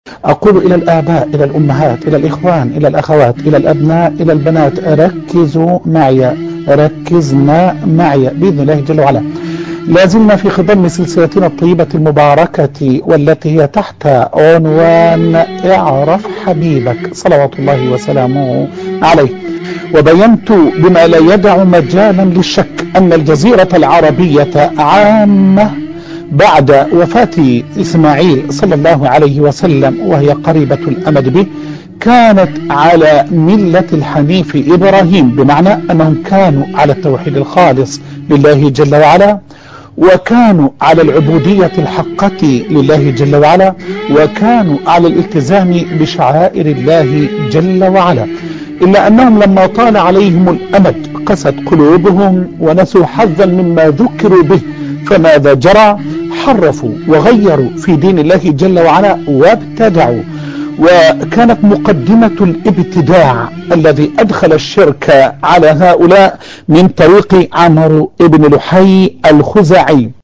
أقول إلى الآباء، إلى الأمهات، إلى الإخوان، إلى الأخوات، إلى الأبناء، إلى البنات، ركزوا معي، ركزنا معي بإذن الله جل وعلا. لازلنا في خضم سلسلتنا الطيبة المباركة، والتي هي تحت عنوان اعرف حبيبك صلوات الله وسلامه عليه. وبينت بما لا يدع مجالا للشك أن الجزيرة العربية عامة بعد وفاة إسماعيل صلى الله عليه وسلم، وهي قريبة الأمد به، كانت على ملة الحنيف إبراهيم، بمعنى أنهم كانوا على التوحيد الخالص لله جل وعلا، وكانوا على العبودية الحقة لله جل وعلا، وكانوا على الالتزام بشعائر الله جل وعلا. إلا أنهم لما طال عليهم الأمد قست قلوبهم ونسوا حظا مما ذكروا به، فماذا جرى؟ حرفوا وغيروا في دين الله جل وعلا وابتدعوا. وكانت مقدمة الابتداع الذي أدخل الشرك على هؤلاء من طريق عمرو بن لحي الخزاعي.